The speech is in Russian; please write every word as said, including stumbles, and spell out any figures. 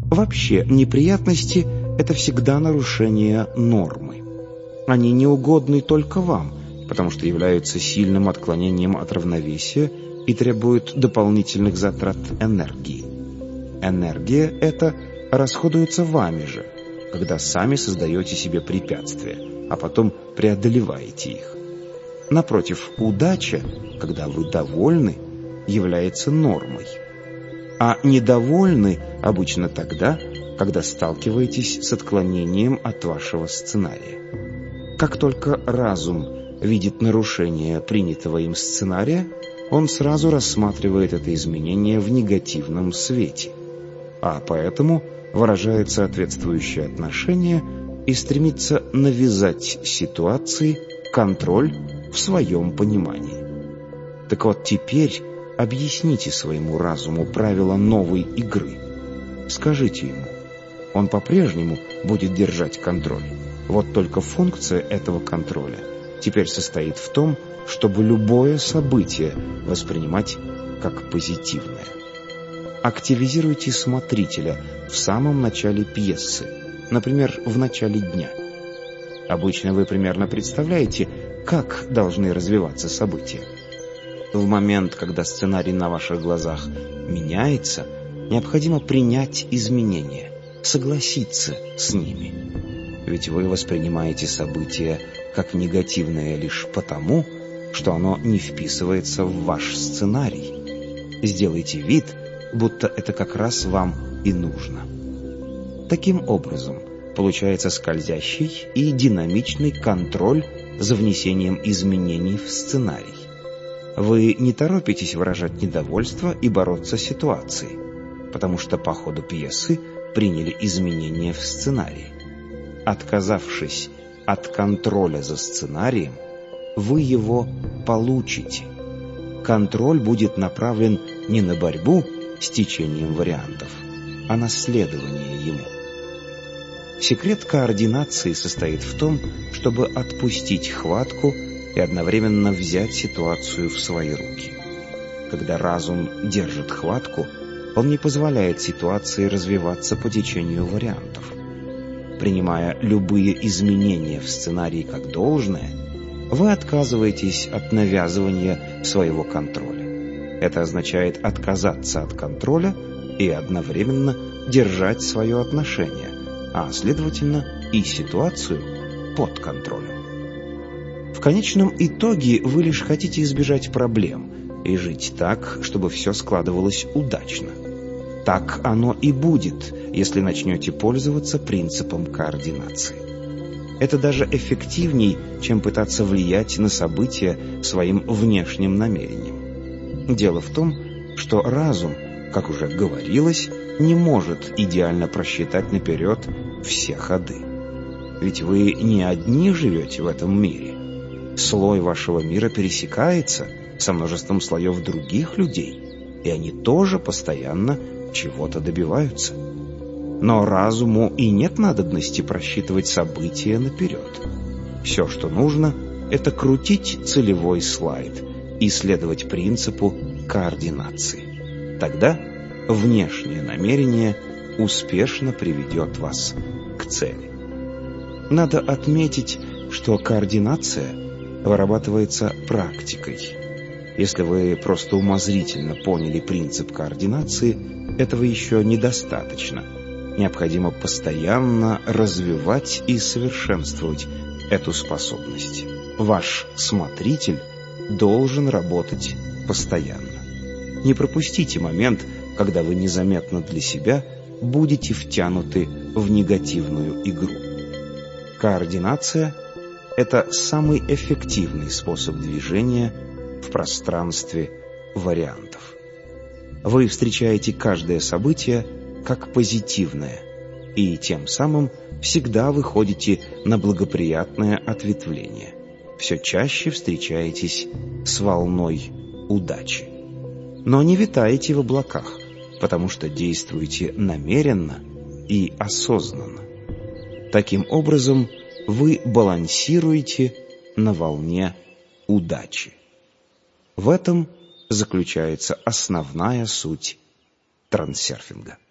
Вообще, неприятности — это всегда нарушение нормы. Они неугодны только вам, потому что являются сильным отклонением от равновесия и требуют дополнительных затрат энергии. Энергия эта расходуется вами же, когда сами создаете себе препятствия, а потом преодолеваете их. Напротив, удача, когда вы довольны, является нормой. А недовольны обычно тогда, когда сталкиваетесь с отклонением от вашего сценария. Как только разум видит нарушение принятого им сценария, он сразу рассматривает это изменение в негативном свете, а поэтому выражает соответствующее отношение и стремится навязать ситуации контроль в своем понимании. Так вот, теперь объясните своему разуму правила новой игры. Скажите ему, он по-прежнему будет держать контроль. Вот только функция этого контроля теперь состоит в том, чтобы любое событие воспринимать как позитивное. Активизируйте смотрителя в самом начале пьесы, например, в начале дня. Обычно вы примерно представляете, как должны развиваться события. В момент, когда сценарий на ваших глазах меняется, необходимо принять изменения, согласиться с ними. Ведь вы воспринимаете событие как негативное лишь потому, что оно не вписывается в ваш сценарий. Сделайте вид, будто это как раз вам и нужно. Таким образом, получается скользящий и динамичный контроль за внесением изменений в сценарий. Вы не торопитесь выражать недовольство и бороться с ситуацией, потому что по ходу пьесы приняли изменения в сценарии. Отказавшись от контроля за сценарием, вы его получите. Контроль будет направлен не на борьбу с течением вариантов, а на следование ему. Секрет координации состоит в том, чтобы отпустить хватку и одновременно взять ситуацию в свои руки. Когда разум держит хватку, он не позволяет ситуации развиваться по течению вариантов. Принимая любые изменения в сценарии как должное, вы отказываетесь от навязывания своего контроля. Это означает отказаться от контроля и одновременно держать свое отношение, а, следовательно, и ситуацию под контролем. В конечном итоге вы лишь хотите избежать проблем и жить так, чтобы все складывалось удачно. Так оно и будет, если начнете пользоваться принципом координации. Это даже эффективней, чем пытаться влиять на события своим внешним намерением. Дело в том, что разум, как уже говорилось, не может идеально просчитать наперед все ходы. Ведь вы не одни живете в этом мире. Слой вашего мира пересекается со множеством слоев других людей, и они тоже постоянно чего-то добиваются. Но разуму и нет надобности просчитывать события наперед. Все, что нужно, это крутить целевой слайд и следовать принципу координации. Тогда внешнее намерение успешно приведет вас к цели. Надо отметить, что координация вырабатывается практикой. Если вы просто умозрительно поняли принцип координации, этого еще недостаточно. Необходимо постоянно развивать и совершенствовать эту способность. Ваш смотритель должен работать постоянно. Не пропустите момент, когда вы незаметно для себя будете втянуты в негативную игру. Координация – это самый эффективный способ движения в пространстве вариантов. Вы встречаете каждое событие как позитивное, и тем самым всегда выходите на благоприятное ответвление. Все чаще встречаетесь с волной удачи. Но не витаете в облаках, потому что действуете намеренно и осознанно. Таким образом, вы балансируете на волне удачи. В этом заключается основная суть трансерфинга.